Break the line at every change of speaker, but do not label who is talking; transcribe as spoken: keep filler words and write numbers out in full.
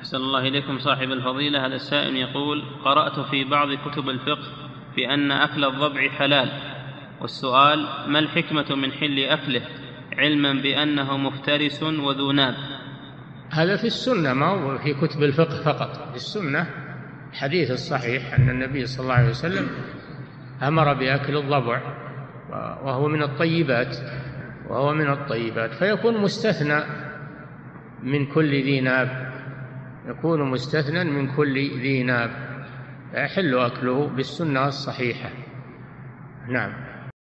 أحسن الله إليكم صاحب الفضيلة. هذا السائل يقول: قرأت في بعض كتب الفقه بأن أكل الضبع حلال، والسؤال: ما الحكمة من حل أكله علما بأنه مفترس وذو ناب؟
هذا في السنة، ما هو في كتب الفقه فقط، في السنة الحديث الصحيح أن النبي صلى الله عليه وسلم أمر بأكل الضبع، وهو من الطيبات وهو من الطيبات فيكون مستثنى من كل ذي ناب، يكون مستثنى من كل ذي ناب، يحل أكله بالسنة الصحيحة. نعم.